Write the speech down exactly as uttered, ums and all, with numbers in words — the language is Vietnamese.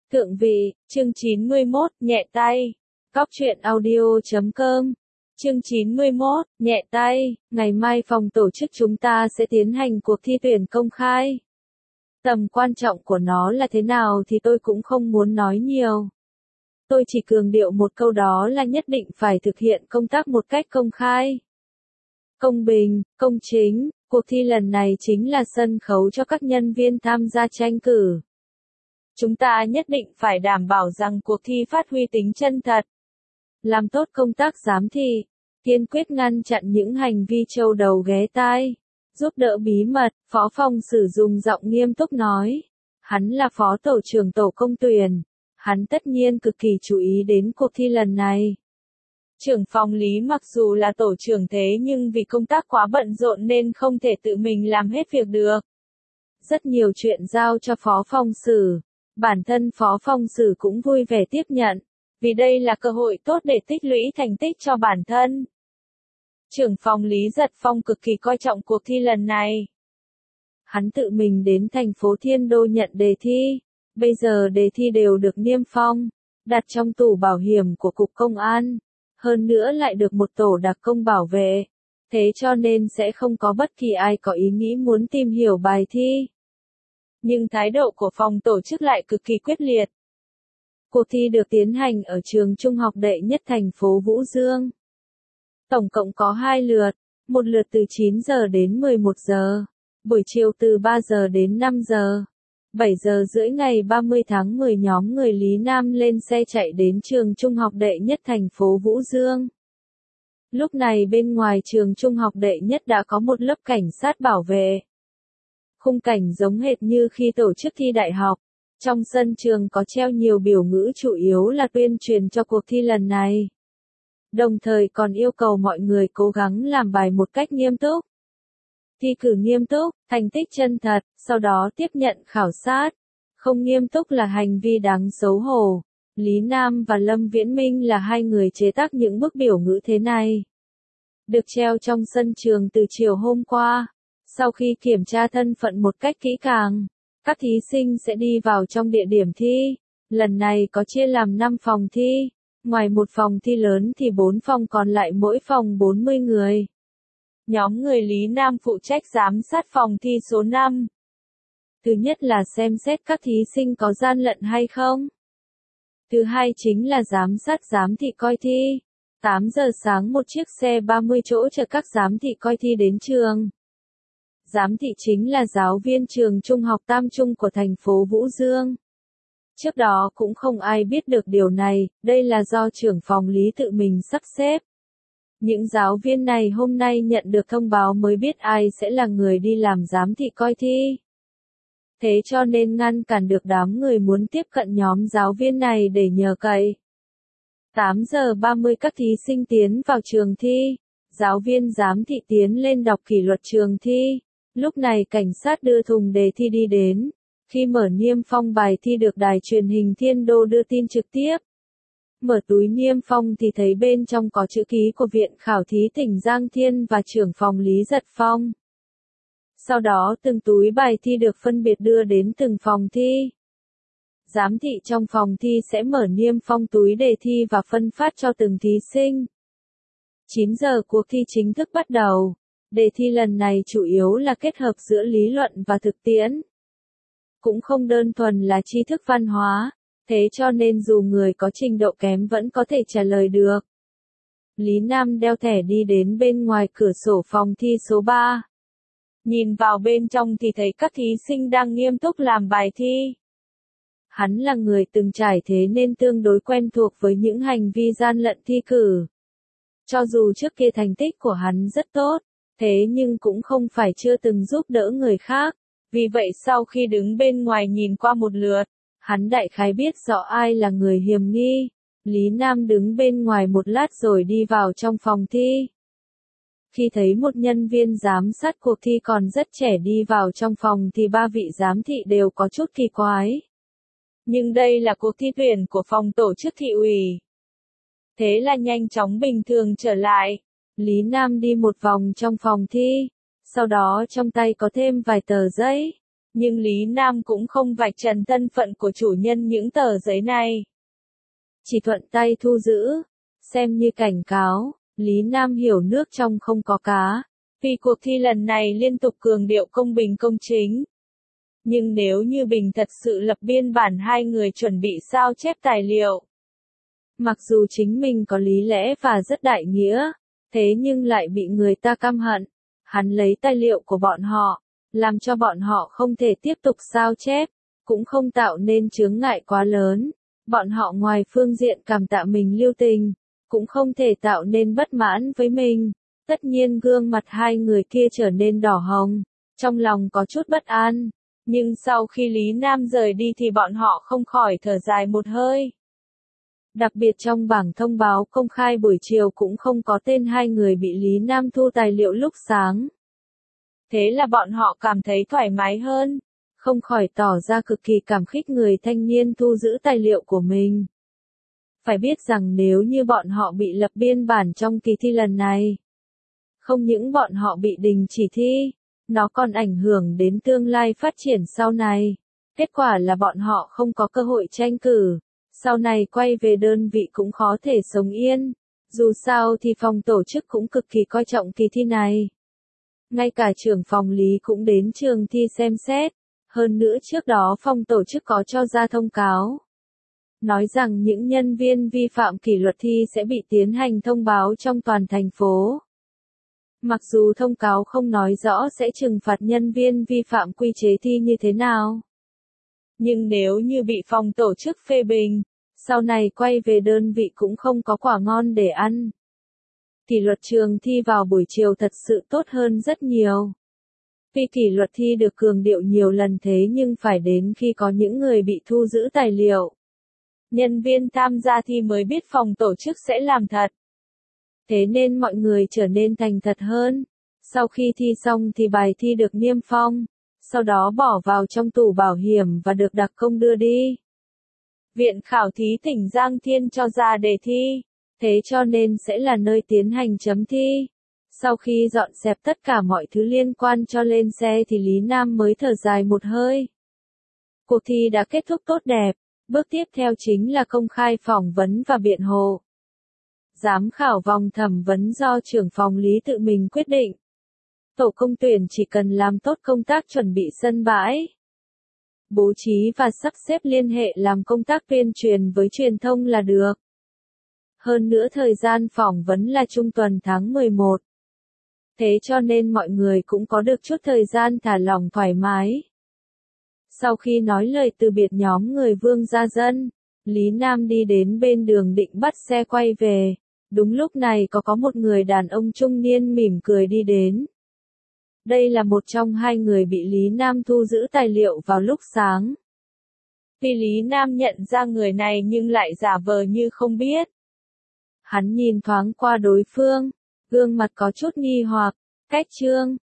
Thượng vị, chương chín mươi mốt, nhẹ tay. Cóc truyện audio chấm com. Chương chín mươi mốt, nhẹ tay, ngày mai phòng tổ chức chúng ta sẽ tiến hành cuộc thi tuyển công khai. Tầm quan trọng của nó là thế nào thì tôi cũng không muốn nói nhiều. Tôi chỉ cường điệu một câu, đó là nhất định phải thực hiện công tác một cách công khai, công bình, công chính. Cuộc thi lần này chính là sân khấu cho các nhân viên tham gia tranh cử. Chúng ta nhất định phải đảm bảo rằng cuộc thi phát huy tính chân thật, làm tốt công tác giám thị, kiên quyết ngăn chặn những hành vi trâu đầu ghé tai, giúp đỡ bí mật. Phó phòng sử dụng giọng nghiêm túc nói. Hắn là phó tổ trưởng tổ công tuyển. Hắn tất nhiên cực kỳ chú ý đến cuộc thi lần này. Trưởng phòng Lý mặc dù là tổ trưởng thế nhưng vì công tác quá bận rộn nên không thể tự mình làm hết việc được. Rất nhiều chuyện giao cho phó phòng sử. Bản thân phó phòng sử cũng vui vẻ tiếp nhận, vì đây là cơ hội tốt để tích lũy thành tích cho bản thân. Trưởng phòng Lý Giật Phong cực kỳ coi trọng cuộc thi lần này. Hắn tự mình đến thành phố Thiên Đô nhận đề thi. Bây giờ đề thi đều được niêm phong, đặt trong tủ bảo hiểm của Cục Công an. Hơn nữa lại được một tổ đặc công bảo vệ. Thế cho nên sẽ không có bất kỳ ai có ý nghĩ muốn tìm hiểu bài thi. Nhưng thái độ của phòng tổ chức lại cực kỳ quyết liệt. Cuộc thi được tiến hành ở trường trung học đệ nhất thành phố Vũ Dương. Tổng cộng có hai lượt, một lượt từ chín giờ đến mười một giờ, buổi chiều từ ba giờ đến năm giờ. bảy giờ rưỡi ngày ba mươi tháng mười nhóm người Lý Nam lên xe chạy đến trường trung học đệ nhất thành phố Vũ Dương. Lúc này bên ngoài trường trung học đệ nhất đã có một lớp cảnh sát bảo vệ. Khung cảnh giống hệt như khi tổ chức thi đại học. Trong sân trường có treo nhiều biểu ngữ chủ yếu là tuyên truyền cho cuộc thi lần này. Đồng thời còn yêu cầu mọi người cố gắng làm bài một cách nghiêm túc. Thi cử nghiêm túc, thành tích chân thật, sau đó tiếp nhận khảo sát. Không nghiêm túc là hành vi đáng xấu hổ. Lý Nam và Lâm Viễn Minh là hai người chế tác những bức biểu ngữ thế này. Được treo trong sân trường từ chiều hôm qua. Sau khi kiểm tra thân phận một cách kỹ càng, các thí sinh sẽ đi vào trong địa điểm thi. Lần này có chia làm năm phòng thi. Ngoài một phòng thi lớn thì bốn phòng còn lại mỗi phòng bốn mươi người. Nhóm người Lý Nam phụ trách giám sát phòng thi số năm. Thứ nhất là xem xét các thí sinh có gian lận hay không. Thứ hai chính là giám sát giám thị coi thi. tám giờ sáng một chiếc xe ba mươi chỗ chở các giám thị coi thi đến trường. Giám thị chính là giáo viên trường trung học Tam Trung của thành phố Vũ Dương. Trước đó cũng không ai biết được điều này, đây là do trưởng phòng Lý tự mình sắp xếp. Những giáo viên này hôm nay nhận được thông báo mới biết ai sẽ là người đi làm giám thị coi thi. Thế cho nên ngăn cản được đám người muốn tiếp cận nhóm giáo viên này để nhờ cậy. tám giờ ba mươi các thí sinh tiến vào trường thi. Giáo viên giám thị tiến lên đọc kỷ luật trường thi. Lúc này cảnh sát đưa thùng đề thi đi đến. Khi mở niêm phong bài thi được đài truyền hình Thiên Đô đưa tin trực tiếp. Mở túi niêm phong thì thấy bên trong có chữ ký của Viện Khảo thí tỉnh Giang Thiên và trưởng phòng Lý Giật Phong. Sau đó từng túi bài thi được phân biệt đưa đến từng phòng thi. Giám thị trong phòng thi sẽ mở niêm phong túi đề thi và phân phát cho từng thí sinh. chín giờ cuộc thi chính thức bắt đầu. Đề thi lần này chủ yếu là kết hợp giữa lý luận và thực tiễn. Cũng không đơn thuần là tri thức văn hóa, thế cho nên dù người có trình độ kém vẫn có thể trả lời được. Lý Nam đeo thẻ đi đến bên ngoài cửa sổ phòng thi số ba. Nhìn vào bên trong thì thấy các thí sinh đang nghiêm túc làm bài thi. Hắn là người từng trải thế nên tương đối quen thuộc với những hành vi gian lận thi cử. Cho dù trước kia thành tích của hắn rất tốt, thế nhưng cũng không phải chưa từng giúp đỡ người khác. Vì vậy sau khi đứng bên ngoài nhìn qua một lượt, hắn đại khái biết rõ ai là người hiểm nghi. Lý Nam đứng bên ngoài một lát rồi đi vào trong phòng thi. Khi thấy một nhân viên giám sát cuộc thi còn rất trẻ đi vào trong phòng thì ba vị giám thị đều có chút kỳ quái. Nhưng đây là cuộc thi tuyển của phòng tổ chức thị ủy. Thế là nhanh chóng bình thường trở lại. Lý Nam đi một vòng trong phòng thi. Sau đó trong tay có thêm vài tờ giấy. Nhưng Lý Nam cũng không vạch trần thân phận của chủ nhân những tờ giấy này. Chỉ thuận tay thu giữ, xem như cảnh cáo, Lý Nam hiểu nước trong không có cá. Vì cuộc thi lần này liên tục cường điệu công bình công chính. Nhưng nếu như Bình thật sự lập biên bản hai người chuẩn bị sao chép tài liệu. Mặc dù chính mình có lý lẽ và rất đại nghĩa, thế nhưng lại bị người ta căm hận. Hắn lấy tài liệu của bọn họ, làm cho bọn họ không thể tiếp tục sao chép, cũng không tạo nên chướng ngại quá lớn. Bọn họ ngoài phương diện cảm tạ mình lưu tình, cũng không thể tạo nên bất mãn với mình. Tất nhiên gương mặt hai người kia trở nên đỏ hồng, trong lòng có chút bất an. Nhưng sau khi Lý Nam rời đi thì bọn họ không khỏi thở dài một hơi. Đặc biệt trong bảng thông báo công khai buổi chiều cũng không có tên hai người bị Lý Nam thu tài liệu lúc sáng. Thế là bọn họ cảm thấy thoải mái hơn, không khỏi tỏ ra cực kỳ cảm kích người thanh niên thu giữ tài liệu của mình. Phải biết rằng nếu như bọn họ bị lập biên bản trong kỳ thi lần này, không những bọn họ bị đình chỉ thi, nó còn ảnh hưởng đến tương lai phát triển sau này. Kết quả là bọn họ không có cơ hội tranh cử, sau này quay về đơn vị cũng khó thể sống yên. Dù sao thì phòng tổ chức cũng cực kỳ coi trọng kỳ thi này. Ngay cả trưởng phòng lý cũng đến trường thi xem xét. Hơn nữa trước đó phòng tổ chức có cho ra thông cáo, nói rằng những nhân viên vi phạm kỷ luật thi sẽ bị tiến hành thông báo trong toàn thành phố. Mặc dù thông cáo không nói rõ sẽ trừng phạt nhân viên vi phạm quy chế thi như thế nào. Nhưng nếu như bị phòng tổ chức phê bình, sau này quay về đơn vị cũng không có quả ngon để ăn. Kỷ luật trường thi vào buổi chiều thật sự tốt hơn rất nhiều. Vì kỷ luật thi được cường điệu nhiều lần thế nhưng phải đến khi có những người bị thu giữ tài liệu, nhân viên tham gia thi mới biết phòng tổ chức sẽ làm thật. Thế nên mọi người trở nên thành thật hơn. Sau khi thi xong thì bài thi được niêm phong, sau đó bỏ vào trong tủ bảo hiểm và được đặc công đưa đi. Viện Khảo thí tỉnh Giang Thiên cho ra đề thi, thế cho nên sẽ là nơi tiến hành chấm thi. Sau khi dọn dẹp tất cả mọi thứ liên quan cho lên xe thì Lý Nam mới thở dài một hơi. Cuộc thi đã kết thúc tốt đẹp, bước tiếp theo chính là công khai phỏng vấn và biện hộ. Giám khảo vòng thẩm vấn do trưởng phòng lý tự mình quyết định. Tổ công tuyển chỉ cần làm tốt công tác chuẩn bị sân bãi, bố trí và sắp xếp liên hệ làm công tác tuyên truyền với truyền thông là được. Hơn nữa thời gian phỏng vấn là trung tuần tháng mười một. Thế cho nên mọi người cũng có được chút thời gian thả lỏng thoải mái. Sau khi nói lời từ biệt nhóm người Vương Gia Dân, Lý Nam đi đến bên đường định bắt xe quay về. Đúng lúc này có có một người đàn ông trung niên mỉm cười đi đến. Đây là một trong hai người bị Lý Nam thu giữ tài liệu vào lúc sáng. Vì Lý Nam nhận ra người này nhưng lại giả vờ như không biết. Hắn nhìn thoáng qua đối phương, gương mặt có chút nghi hoặc, cách Trương,